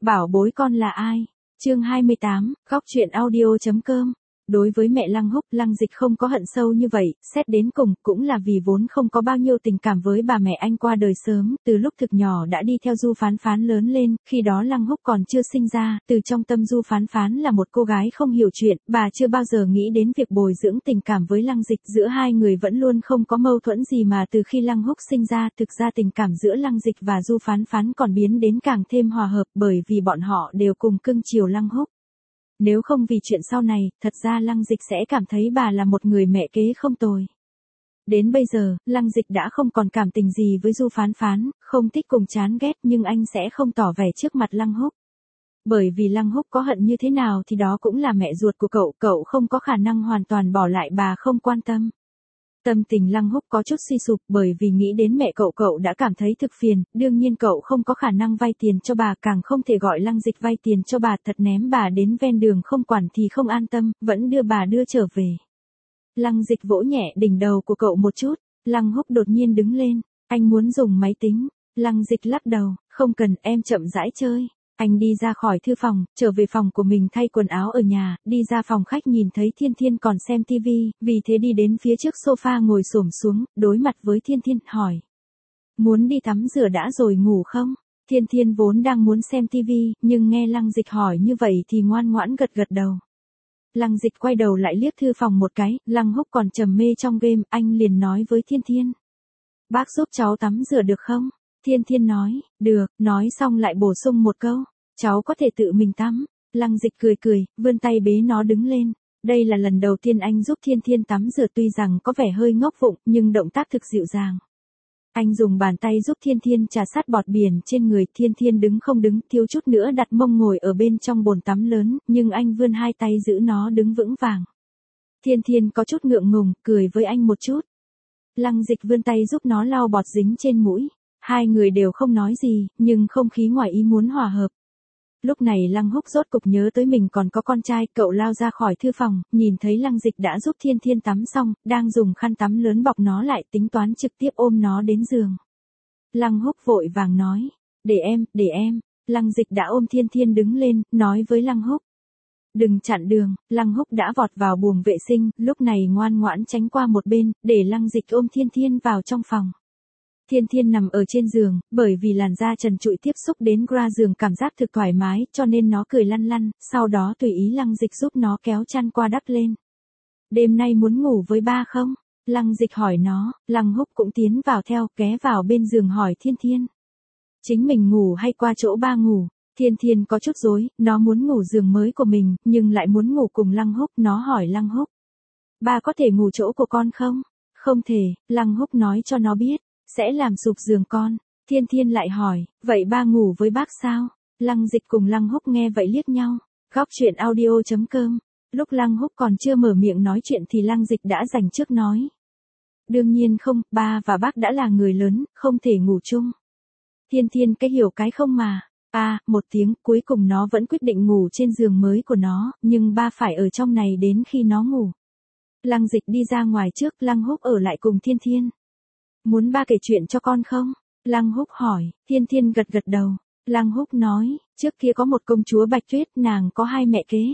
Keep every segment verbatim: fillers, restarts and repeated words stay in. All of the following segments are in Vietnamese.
Bảo bối con là ai? Chương hai mươi tám, góc truyện audio.com. Đối với mẹ Lăng Húc, Lăng Dịch không có hận sâu như vậy, xét đến cùng, cũng là vì vốn không có bao nhiêu tình cảm với bà mẹ anh qua đời sớm, từ lúc thực nhỏ đã đi theo Du Phán Phán lớn lên, khi đó Lăng Húc còn chưa sinh ra, từ trong tâm Du Phán Phán là một cô gái không hiểu chuyện, bà chưa bao giờ nghĩ đến việc bồi dưỡng tình cảm với Lăng Dịch, giữa hai người vẫn luôn không có mâu thuẫn gì mà từ khi Lăng Húc sinh ra, thực ra tình cảm giữa Lăng Dịch và Du Phán Phán còn biến đến càng thêm hòa hợp, bởi vì bọn họ đều cùng cưng chiều Lăng Húc. Nếu không vì chuyện sau này, thật ra Lăng Dịch sẽ cảm thấy bà là một người mẹ kế không tồi. Đến bây giờ, Lăng Dịch đã không còn cảm tình gì với Du Phán Phán, không thích cùng chán ghét, nhưng anh sẽ không tỏ vẻ trước mặt Lăng Húc. Bởi vì Lăng Húc có hận như thế nào thì đó cũng là mẹ ruột của cậu, cậu không có khả năng hoàn toàn bỏ lại bà không quan tâm. Tâm tình Lăng Húc có chút suy sụp, bởi vì nghĩ đến mẹ cậu, cậu đã cảm thấy thực phiền, đương nhiên cậu không có khả năng vay tiền cho bà, càng không thể gọi Lăng Dịch vay tiền cho bà, thật ném bà đến ven đường không quản thì không an tâm, vẫn đưa bà đưa trở về. Lăng Dịch vỗ nhẹ đỉnh đầu của cậu một chút, Lăng Húc đột nhiên đứng lên, anh muốn dùng máy tính. Lăng Dịch lắc đầu, không cần, em chậm rãi chơi. Anh đi ra khỏi thư phòng, trở về phòng của mình thay quần áo ở nhà, đi ra phòng khách nhìn thấy Thiên Thiên còn xem tivi, vì thế đi đến phía trước sofa ngồi xổm xuống, đối mặt với Thiên Thiên, hỏi. Muốn đi tắm rửa đã rồi ngủ không? Thiên Thiên vốn đang muốn xem tivi, nhưng nghe Lăng Dịch hỏi như vậy thì ngoan ngoãn gật gật đầu. Lăng Dịch quay đầu lại liếc thư phòng một cái, Lăng Húc còn trầm mê trong game, anh liền nói với Thiên Thiên. Bác giúp cháu tắm rửa được không? Thiên Thiên nói, được, nói xong lại bổ sung một câu, cháu có thể tự mình tắm. Lăng Dịch cười cười, vươn tay bế nó đứng lên. Đây là lần đầu tiên anh giúp Thiên Thiên tắm rửa, tuy rằng có vẻ hơi ngốc vụng, nhưng động tác thực dịu dàng. Anh dùng bàn tay giúp Thiên Thiên trà sát bọt biển trên người, Thiên Thiên đứng không đứng, thiếu chút nữa đặt mông ngồi ở bên trong bồn tắm lớn, nhưng anh vươn hai tay giữ nó đứng vững vàng. Thiên Thiên có chút ngượng ngùng, cười với anh một chút. Lăng Dịch vươn tay giúp nó lau bọt dính trên mũi. Hai người đều không nói gì, nhưng không khí ngoài ý muốn hòa hợp. Lúc này Lăng Húc rốt cục nhớ tới mình còn có con trai, cậu lao ra khỏi thư phòng, nhìn thấy Lăng Dịch đã giúp Thiên Thiên tắm xong, đang dùng khăn tắm lớn bọc nó lại, tính toán trực tiếp ôm nó đến giường. Lăng Húc vội vàng nói, để em, để em. Lăng Dịch đã ôm Thiên Thiên đứng lên, nói với Lăng Húc. Đừng chặn đường. Lăng Húc đã vọt vào buồng vệ sinh, lúc này ngoan ngoãn tránh qua một bên, để Lăng Dịch ôm Thiên Thiên vào trong phòng. Thiên Thiên nằm ở trên giường, bởi vì làn da trần trụi tiếp xúc đến gra giường cảm giác thực thoải mái, cho nên nó cười lăn lăn, sau đó tùy ý Lăng Dịch giúp nó kéo chăn qua đắp lên. Đêm nay muốn ngủ với ba không? Lăng Dịch hỏi nó, Lăng Húc cũng tiến vào theo, ghé vào bên giường hỏi Thiên Thiên. Chính mình ngủ hay qua chỗ ba ngủ? Thiên Thiên có chút rối, nó muốn ngủ giường mới của mình, nhưng lại muốn ngủ cùng Lăng Húc, nó hỏi Lăng Húc. Ba có thể ngủ chỗ của con không? Không thể, Lăng Húc nói cho nó biết. Sẽ làm sụp giường con. Thiên Thiên lại hỏi, vậy ba ngủ với bác sao? Lăng Dịch cùng Lăng Húc nghe vậy liếc nhau. Góc truyện audio.com. Lúc Lăng Húc còn chưa mở miệng nói chuyện thì Lăng Dịch đã dành trước nói. Đương nhiên không, ba và bác đã là người lớn, không thể ngủ chung. Thiên Thiên cái hiểu cái không mà. À, một tiếng, cuối cùng nó vẫn quyết định ngủ trên giường mới của nó, nhưng ba phải ở trong này đến khi nó ngủ. Lăng Dịch đi ra ngoài trước, Lăng Húc ở lại cùng Thiên Thiên. Muốn ba kể chuyện cho con không? Lăng Húc hỏi. Thiên Thiên gật gật đầu. Lăng Húc nói, trước kia có một công chúa Bạch Tuyết, nàng có hai mẹ kế.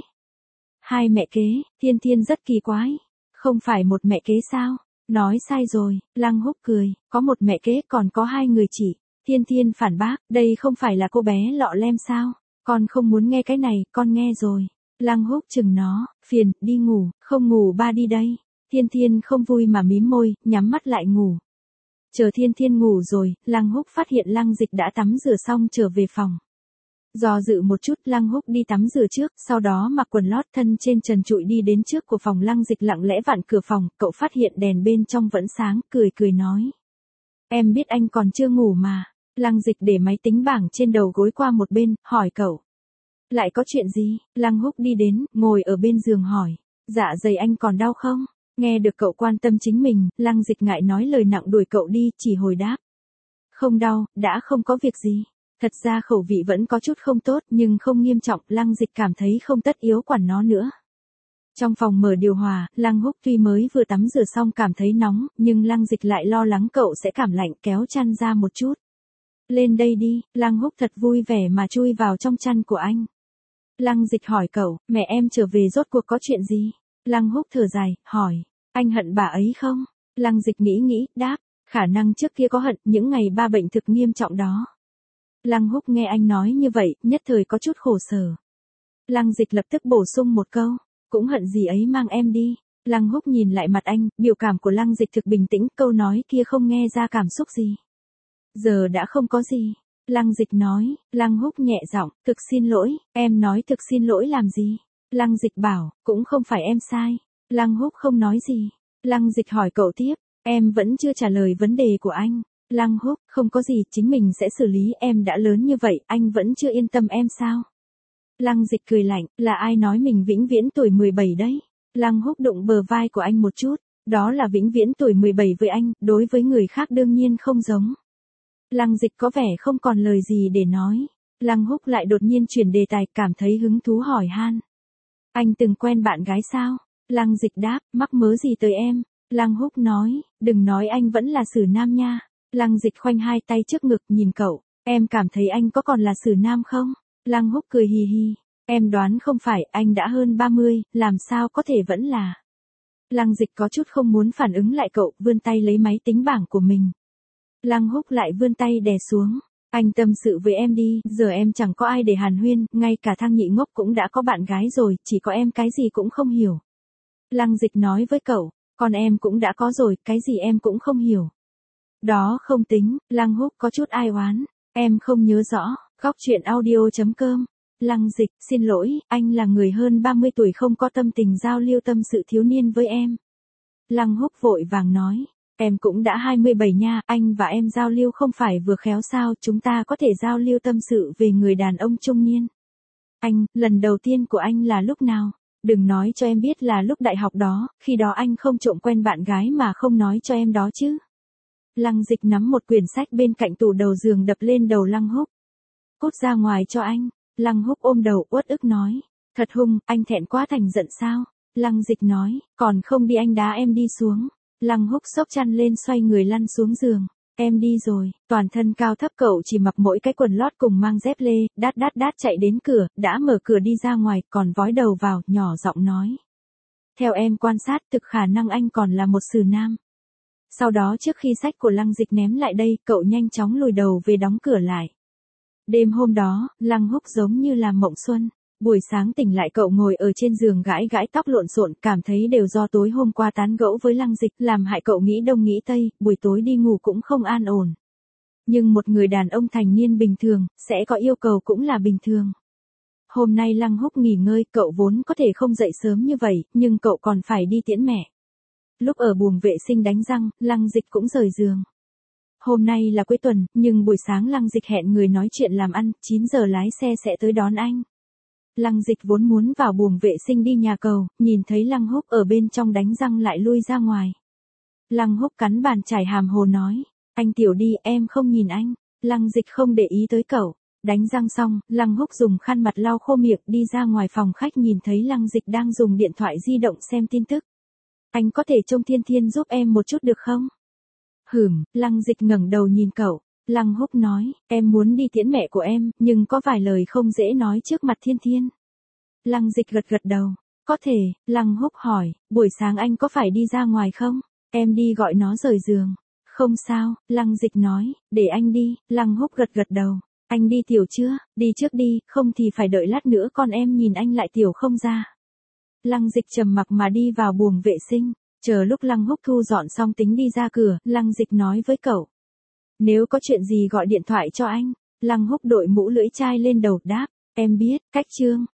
Hai mẹ kế? Thiên Thiên rất kỳ quái. Không phải một mẹ kế sao? Nói sai rồi. Lăng Húc cười, có một mẹ kế còn có hai người chị. Thiên Thiên phản bác, đây không phải là cô bé lọ lem sao? Con không muốn nghe cái này, con nghe rồi. Lăng Húc chừng nó, phiền, đi ngủ, không ngủ ba đi đây. Thiên Thiên không vui mà mím môi, nhắm mắt lại ngủ. Chờ Thiên Thiên ngủ rồi, Lăng Húc phát hiện Lăng Dịch đã tắm rửa xong trở về phòng. Do dự một chút, Lăng Húc đi tắm rửa trước, sau đó mặc quần lót thân trên trần trụi đi đến trước của phòng. Lăng Dịch lặng lẽ vặn cửa phòng, cậu phát hiện đèn bên trong vẫn sáng, cười cười nói. Em biết anh còn chưa ngủ mà. Lăng Dịch để máy tính bảng trên đầu gối qua một bên, hỏi cậu. Lại có chuyện gì? Lăng Húc đi đến, ngồi ở bên giường hỏi. Dạ dày anh còn đau không? Nghe được cậu quan tâm chính mình, Lăng Dịch ngại nói lời nặng đuổi cậu đi, chỉ hồi đáp. Không đau, đã không có việc gì. Thật ra khẩu vị vẫn có chút không tốt, nhưng không nghiêm trọng, Lăng Dịch cảm thấy không tất yếu quản nó nữa. Trong phòng mở điều hòa, Lăng Húc tuy mới vừa tắm rửa xong cảm thấy nóng, nhưng Lăng Dịch lại lo lắng cậu sẽ cảm lạnh, kéo chăn ra một chút. Lên đây đi, Lăng Húc thật vui vẻ mà chui vào trong chăn của anh. Lăng Dịch hỏi cậu, mẹ em trở về rốt cuộc có chuyện gì? Lăng Húc thở dài, hỏi, anh hận bà ấy không? Lăng Dịch nghĩ nghĩ, đáp, khả năng trước kia có hận, những ngày ba bệnh thực nghiêm trọng đó. Lăng Húc nghe anh nói như vậy, nhất thời có chút khổ sở. Lăng Dịch lập tức bổ sung một câu, cũng hận gì ấy mang em đi. Lăng Húc nhìn lại mặt anh, biểu cảm của Lăng Dịch thực bình tĩnh, câu nói kia không nghe ra cảm xúc gì. Giờ đã không có gì. Lăng Dịch nói, Lăng Húc nhẹ giọng, thực xin lỗi, em nói thực xin lỗi làm gì? Lăng Dịch bảo, cũng không phải em sai. Lăng Húc không nói gì. Lăng Dịch hỏi cậu tiếp, em vẫn chưa trả lời vấn đề của anh. Lăng Húc, không có gì, chính mình sẽ xử lý, em đã lớn như vậy, anh vẫn chưa yên tâm em sao? Lăng Dịch cười lạnh, là ai nói mình vĩnh viễn tuổi mười bảy đấy? Lăng Húc đụng bờ vai của anh một chút, đó là vĩnh viễn tuổi mười bảy với anh, đối với người khác đương nhiên không giống. Lăng Dịch có vẻ không còn lời gì để nói. Lăng Húc lại đột nhiên chuyển đề tài, cảm thấy hứng thú hỏi han. Anh từng quen bạn gái sao? Lăng Dịch đáp, mắc mớ gì tới em? Lăng Húc nói, đừng nói anh vẫn là xử nam nha. Lăng Dịch khoanh hai tay trước ngực nhìn cậu, em cảm thấy anh có còn là xử nam không? Lăng Húc cười hì hì, em đoán không phải, anh đã hơn ba mươi, làm sao có thể vẫn là. Lăng Dịch có chút không muốn phản ứng lại cậu, vươn tay lấy máy tính bảng của mình. Lăng Húc lại vươn tay đè xuống, anh tâm sự với em đi, giờ em chẳng có ai để hàn huyên, ngay cả Thang Nhị Ngốc cũng đã có bạn gái rồi, chỉ có em cái gì cũng không hiểu. Lăng Dịch nói với cậu, còn em cũng đã có rồi, cái gì em cũng không hiểu. Đó không tính, Lăng Húc có chút ai oán, em không nhớ rõ, góc truyện audio chấm com. Lăng Dịch, xin lỗi, anh là người hơn ba mươi tuổi không có tâm tình giao lưu tâm sự thiếu niên với em. Lăng Húc vội vàng nói, em cũng đã hai mươi bảy nha, anh và em giao lưu không phải vừa khéo sao, chúng ta có thể giao lưu tâm sự về người đàn ông trung niên. Anh, lần đầu tiên của anh là lúc nào? Đừng nói cho em biết là lúc đại học đó, khi đó anh không trộm quen bạn gái mà không nói cho em đó chứ. Lăng Dịch nắm một quyển sách bên cạnh tủ đầu giường đập lên đầu Lăng Húc. Cút ra ngoài cho anh. Lăng Húc ôm đầu uất ức nói. Thật hung, anh thẹn quá thành giận sao? Lăng Dịch nói, còn không đi anh đá em đi xuống. Lăng Húc xốc chăn lên xoay người lăn xuống giường. Em đi rồi, toàn thân cao thấp cậu chỉ mặc mỗi cái quần lót cùng mang dép lê, đát đát đát chạy đến cửa, đã mở cửa đi ra ngoài, còn vói đầu vào, nhỏ giọng nói. Theo em quan sát, thực khả năng anh còn là một xử nam. Sau đó trước khi sách của Lăng Dịch ném lại đây, cậu nhanh chóng lùi đầu về đóng cửa lại. Đêm hôm đó, Lăng Húc giống như là mộng xuân. Buổi sáng tỉnh lại cậu ngồi ở trên giường gãi gãi tóc lộn xộn, cảm thấy đều do tối hôm qua tán gẫu với Lăng Dịch, làm hại cậu nghĩ đông nghĩ tây, buổi tối đi ngủ cũng không an ổn. Nhưng một người đàn ông thành niên bình thường, sẽ có yêu cầu cũng là bình thường. Hôm nay Lăng Húc nghỉ ngơi, cậu vốn có thể không dậy sớm như vậy, nhưng cậu còn phải đi tiễn mẹ. Lúc ở buồng vệ sinh đánh răng, Lăng Dịch cũng rời giường. Hôm nay là cuối tuần, nhưng buổi sáng Lăng Dịch hẹn người nói chuyện làm ăn, chín giờ lái xe sẽ tới đón anh. Lăng Dịch vốn muốn vào buồng vệ sinh đi nhà cầu, nhìn thấy Lăng Húc ở bên trong đánh răng lại lui ra ngoài. Lăng Húc cắn bàn chải hàm hồ nói, anh tiểu đi, em không nhìn anh. Lăng Dịch không để ý tới cậu. Đánh răng xong, Lăng Húc dùng khăn mặt lau khô miệng đi ra ngoài phòng khách, nhìn thấy Lăng Dịch đang dùng điện thoại di động xem tin tức. Anh có thể trông Thiên Thiên giúp em một chút được không? Hửm, Lăng Dịch ngẩng đầu nhìn cậu. Lăng Húc nói, em muốn đi tiễn mẹ của em, nhưng có vài lời không dễ nói trước mặt Thiên Thiên. Lăng Dịch gật gật đầu. Có thể, Lăng Húc hỏi, buổi sáng anh có phải đi ra ngoài không? Em đi gọi nó rời giường. Không sao, Lăng Dịch nói, để anh đi. Lăng Húc gật gật đầu. Anh đi tiểu chưa? Đi trước đi, không thì phải đợi lát nữa con em nhìn anh lại tiểu không ra. Lăng Dịch trầm mặc mà đi vào buồng vệ sinh. Chờ lúc Lăng Húc thu dọn xong tính đi ra cửa, Lăng Dịch nói với cậu. Nếu có chuyện gì gọi điện thoại cho anh. Lăng Húc đội mũ lưỡi chai lên đầu đáp, em biết, cách chương.